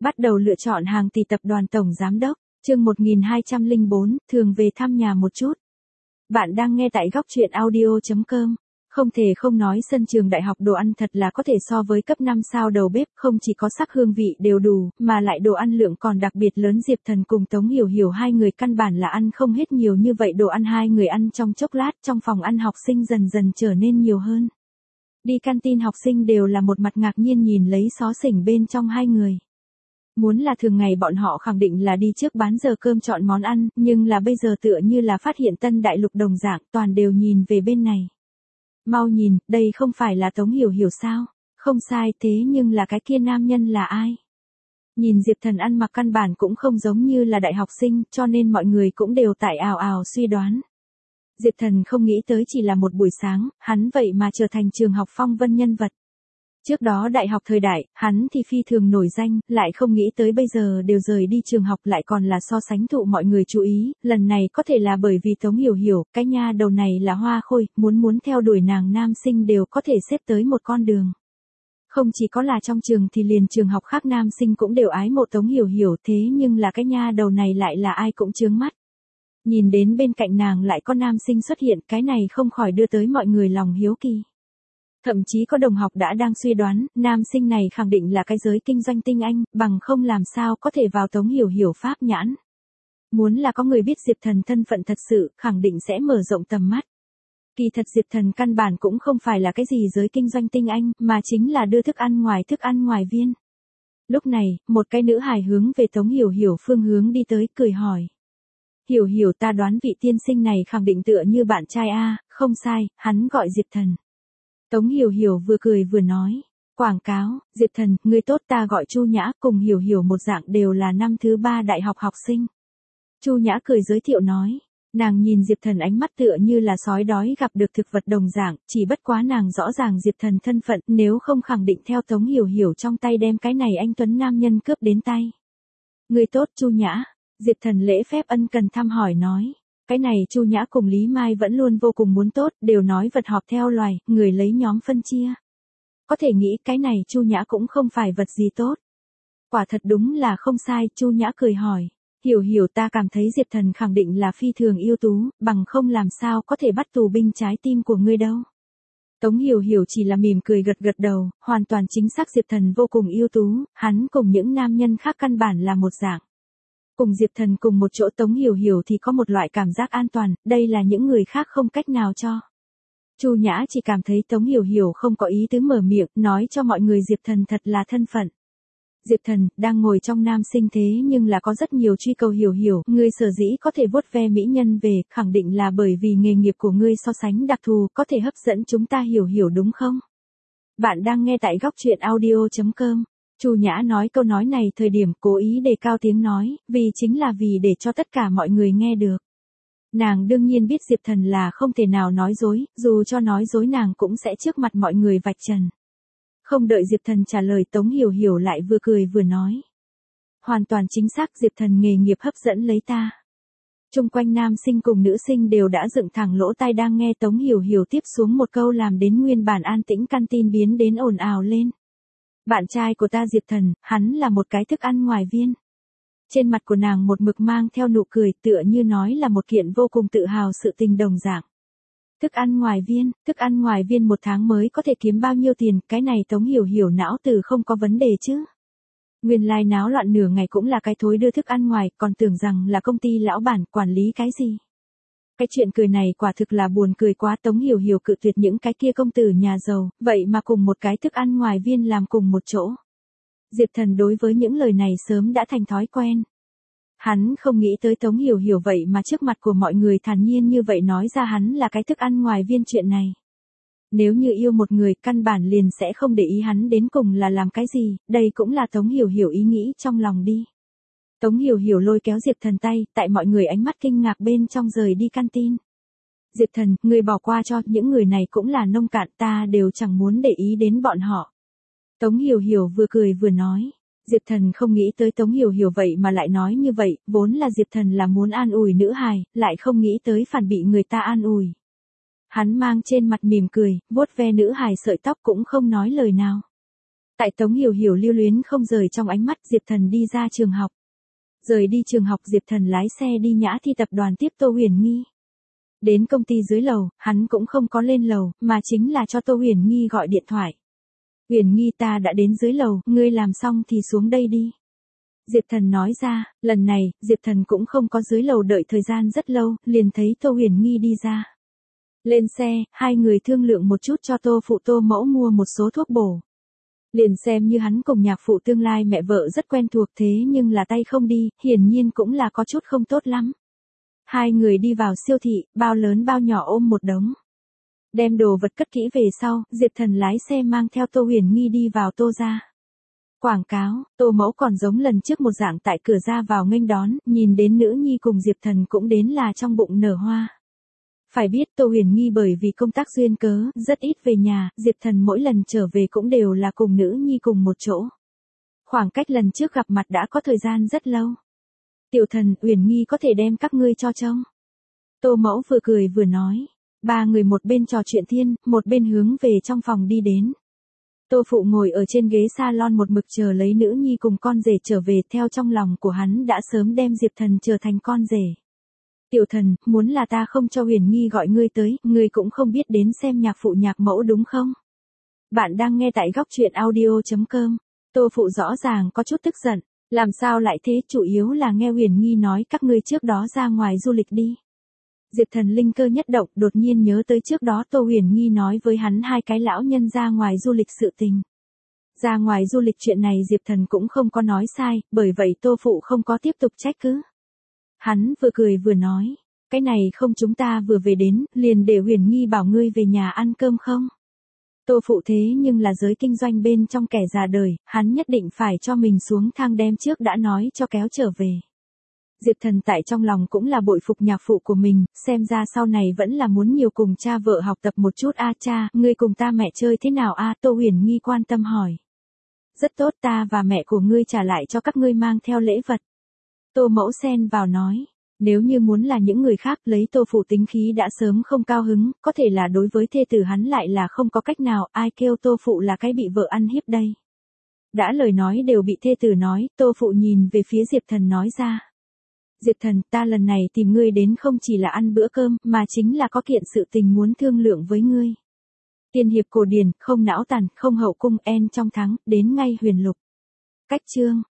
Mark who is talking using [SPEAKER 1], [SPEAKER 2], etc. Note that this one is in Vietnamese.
[SPEAKER 1] Bắt đầu lựa chọn hàng tỷ tập đoàn tổng giám đốc, chương 1204, thường về thăm nhà một chút. Bạn đang nghe tại góc truyện audio.com. Không thể không nói sân trường đại học đồ ăn thật là có thể so với cấp 5 sao đầu bếp, không chỉ có sắc hương vị đều đủ, mà lại đồ ăn lượng còn đặc biệt lớn. Diệp Thần cùng Tống Hiểu Hiểu hai người căn bản là ăn không hết nhiều như vậy đồ ăn, hai người ăn trong chốc lát, trong phòng ăn học sinh dần dần trở nên nhiều hơn. Đi canteen học sinh đều là một mặt ngạc nhiên nhìn lấy xó xỉnh bên trong hai người. Muốn là thường ngày bọn họ khẳng định là đi trước bán giờ cơm chọn món ăn, nhưng là bây giờ tựa như là phát hiện tân đại lục đồng dạng, toàn đều nhìn về bên này. Mau nhìn, đây không phải là Tống Hiểu Hiểu sao? Không sai, thế nhưng là cái kia nam nhân là ai? Nhìn Diệp Thần ăn mặc căn bản cũng không giống như là đại học sinh, cho nên mọi người cũng đều tại ào ào suy đoán. Diệp Thần không nghĩ tới chỉ là một buổi sáng, hắn vậy mà trở thành trường học phong vân nhân vật. Trước đó đại học thời đại, hắn thì phi thường nổi danh, lại không nghĩ tới bây giờ đều rời đi trường học lại còn là so sánh thụ mọi người chú ý, lần này có thể là bởi vì Tống Hiểu Hiểu, cái nha đầu này là hoa khôi, muốn theo đuổi nàng nam sinh đều có thể xếp tới một con đường. Không chỉ có là trong trường thì liền trường học khác nam sinh cũng đều ái mộ Tống Hiểu Hiểu, thế nhưng là cái nha đầu này lại là ai cũng chướng mắt. Nhìn đến bên cạnh nàng lại có nam sinh xuất hiện, cái này không khỏi đưa tới mọi người lòng hiếu kỳ. Thậm chí có đồng học đã đang suy đoán, nam sinh này khẳng định là cái giới kinh doanh tinh anh, bằng không làm sao có thể vào Tống Hiểu Hiểu pháp nhãn. Muốn là có người biết Diệp Thần thân phận thật sự, khẳng định sẽ mở rộng tầm mắt. Kỳ thật Diệp Thần căn bản cũng không phải là cái gì giới kinh doanh tinh anh, mà chính là đưa thức ăn ngoài viên. Lúc này, một cái nữ hài hướng về Tống Hiểu Hiểu phương hướng đi tới, cười hỏi. Hiểu Hiểu, ta đoán vị tiên sinh này khẳng định tựa như bạn trai a, không sai, hắn gọi Diệp Thần. Tống Hiểu Hiểu vừa cười vừa nói, quảng cáo, Diệp Thần, người tốt, ta gọi Chu Nhã, cùng Hiểu Hiểu một dạng đều là năm thứ 3 đại học học sinh. Chu Nhã cười giới thiệu nói, nàng nhìn Diệp Thần ánh mắt tựa như là sói đói gặp được thực vật đồng dạng, chỉ bất quá nàng rõ ràng Diệp Thần thân phận, nếu không khẳng định theo Tống Hiểu Hiểu trong tay đem cái này anh tuấn nam nhân cướp đến tay. Người tốt Chu Nhã, Diệp Thần lễ phép ân cần thăm hỏi nói. Cái này Chu Nhã cùng Lý Mai vẫn luôn vô cùng muốn tốt, đều nói vật họp theo loài, người lấy nhóm phân chia. Có thể nghĩ cái này Chu Nhã cũng không phải vật gì tốt. Quả thật đúng là không sai, Chu Nhã cười hỏi. Hiểu Hiểu, ta cảm thấy Diệp Thần khẳng định là phi thường ưu tú, bằng không làm sao có thể bắt tù binh trái tim của ngươi đâu. Tống Hiểu Hiểu chỉ là mỉm cười gật đầu, hoàn toàn chính xác Diệp Thần vô cùng ưu tú, hắn cùng những nam nhân khác căn bản là một dạng. Cùng Diệp Thần cùng một chỗ Tống Hiểu Hiểu thì có một loại cảm giác an toàn, đây là những người khác không cách nào cho. Chu Nhã chỉ cảm thấy Tống Hiểu Hiểu không có ý tứ mở miệng, nói cho mọi người Diệp Thần thật là thân phận. Diệp Thần, đang ngồi trong nam sinh thế nhưng là có rất nhiều truy cầu Hiểu Hiểu, ngươi sở dĩ có thể vuốt ve mỹ nhân về, khẳng định là bởi vì nghề nghiệp của ngươi so sánh đặc thù, có thể hấp dẫn chúng ta Hiểu Hiểu đúng không? Bạn đang nghe tại góc truyện audio.com. Chu Nhã nói câu nói này thời điểm cố ý đề cao tiếng nói, vì chính là vì để cho tất cả mọi người nghe được. Nàng đương nhiên biết Diệp Thần là không thể nào nói dối, dù cho nói dối nàng cũng sẽ trước mặt mọi người vạch trần. Không đợi Diệp Thần trả lời Tống Hiểu Hiểu lại vừa cười vừa nói. Hoàn toàn chính xác Diệp Thần nghề nghiệp hấp dẫn lấy ta. Chung quanh nam sinh cùng nữ sinh đều đã dựng thẳng lỗ tai đang nghe Tống Hiểu Hiểu tiếp xuống một câu làm đến nguyên bản an tĩnh canteen biến đến ồn ào lên. Bạn trai của ta Diệp Thần, hắn là một cái thức ăn ngoài viên. Trên mặt của nàng một mực mang theo nụ cười tựa như nói là một kiện vô cùng tự hào sự tình đồng dạng. Thức ăn ngoài viên một tháng mới có thể kiếm bao nhiêu tiền, cái này Tống Hiểu Hiểu não tử không có vấn đề chứ. Nguyên lai náo loạn nửa ngày cũng là cái thối đưa thức ăn ngoài, còn tưởng rằng là công ty lão bản quản lý cái gì. Cái chuyện cười này quả thực là buồn cười quá. Tống Hiểu Hiểu cự tuyệt những cái kia công tử nhà giàu, vậy mà cùng một cái thức ăn ngoài viên làm cùng một chỗ. Diệp Thần đối với những lời này sớm đã thành thói quen. Hắn không nghĩ tới Tống Hiểu Hiểu vậy mà trước mặt của mọi người thản nhiên như vậy nói ra hắn là cái thức ăn ngoài viên chuyện này. Nếu như yêu một người căn bản liền sẽ không để ý hắn đến cùng là làm cái gì, đây cũng là Tống Hiểu Hiểu ý nghĩ trong lòng đi. Tống Hiểu Hiểu lôi kéo Diệp Thần tay, tại mọi người ánh mắt kinh ngạc bên trong rời đi canteen. Diệp Thần, người bỏ qua cho, những người này cũng là nông cạn, ta đều chẳng muốn để ý đến bọn họ. Tống Hiểu Hiểu vừa cười vừa nói. Diệp Thần không nghĩ tới Tống Hiểu Hiểu vậy mà lại nói như vậy, vốn là Diệp Thần là muốn an ủi nữ hài, lại không nghĩ tới phản bị người ta an ủi. Hắn mang trên mặt mỉm cười, vuốt ve nữ hài sợi tóc cũng không nói lời nào. Tại Tống Hiểu Hiểu lưu luyến không rời trong ánh mắt, Diệp Thần đi ra trường học. Rời đi trường học, Diệp Thần lái xe đi Nhã Thi tập đoàn tiếp Tô Huyền Nghi. Đến công ty dưới lầu, hắn cũng không có lên lầu, mà chính là cho Tô Huyền Nghi gọi điện thoại. Huyền Nghi, ta đã đến dưới lầu, ngươi làm xong thì xuống đây đi. Diệp Thần nói ra, lần này, Diệp Thần cũng không có dưới lầu đợi thời gian rất lâu, liền thấy Tô Huyền Nghi đi ra. Lên xe, hai người thương lượng một chút cho Tô phụ Tô mẫu mua một số thuốc bổ. Liền xem như hắn cùng nhạc phụ tương lai mẹ vợ rất quen thuộc, thế nhưng là tay không đi, hiển nhiên cũng là có chút không tốt lắm. Hai người đi vào siêu thị, bao lớn bao nhỏ ôm một đống. Đem đồ vật cất kỹ về sau, Diệp Thần lái xe mang theo Tô Huyền Nghi đi vào Tô gia. Quảng cáo, Tô mẫu còn giống lần trước một dạng tại cửa ra vào nghênh đón, nhìn đến nữ nhi cùng Diệp Thần cũng đến là trong bụng nở hoa. Phải biết Tô Huyền Nghi bởi vì công tác duyên cớ, rất ít về nhà, Diệp Thần mỗi lần trở về cũng đều là cùng nữ nhi cùng một chỗ. Khoảng cách lần trước gặp mặt đã có thời gian rất lâu. Tiểu Thần, Huyền Nghi có thể đem các ngươi cho trông. Tô mẫu vừa cười vừa nói. Ba người một bên trò chuyện thiên, một bên hướng về trong phòng đi đến. Tô phụ ngồi ở trên ghế salon một mực chờ lấy nữ nhi cùng con rể trở về, theo trong lòng của hắn đã sớm đem Diệp Thần trở thành con rể. Tiểu Thần, muốn là ta không cho Huyền Nghi gọi ngươi tới, ngươi cũng không biết đến xem nhạc phụ nhạc mẫu đúng không? Bạn đang nghe tại góc truyện audio.com. Tô phụ rõ ràng có chút tức giận, làm sao lại thế, chủ yếu là nghe Huyền Nghi nói các ngươi trước đó ra ngoài du lịch đi. Diệp Thần linh cơ nhất động, đột nhiên nhớ tới trước đó Tô Huyền Nghi nói với hắn hai cái lão nhân ra ngoài du lịch sự tình. Ra ngoài du lịch chuyện này Diệp Thần cũng không có nói sai, bởi vậy Tô phụ không có tiếp tục trách cứ. Hắn vừa cười vừa nói, cái này không, chúng ta vừa về đến, liền để Huyền Nghi bảo ngươi về nhà ăn cơm không? Tô phụ thế nhưng là giới kinh doanh bên trong kẻ già đời, hắn nhất định phải cho mình xuống thang đem trước đã nói cho kéo trở về. Diệp Thần tại trong lòng cũng là bội phục nhạc phụ của mình, xem ra sau này vẫn là muốn nhiều cùng cha vợ học tập một chút. A cha, ngươi cùng ta mẹ chơi thế nào a? Tô Huyền Nghi quan tâm hỏi. Rất tốt, ta và mẹ của ngươi trả lại cho các ngươi mang theo lễ vật. Tô mẫu xen vào nói. Nếu như muốn là những người khác, lấy Tô phụ tính khí đã sớm không cao hứng, có thể là đối với thê tử hắn lại là không có cách nào, ai kêu Tô phụ là cái bị vợ ăn hiếp đây. Đã lời nói đều bị thê tử nói, Tô phụ nhìn về phía Diệp Thần nói ra. Diệp Thần, ta lần này tìm ngươi đến không chỉ là ăn bữa cơm, mà chính là có kiện sự tình muốn thương lượng với ngươi. Tiên hiệp cổ điển, không não tàn, không hậu cung, en trong thắng, đến ngay huyền lục. Cách chương.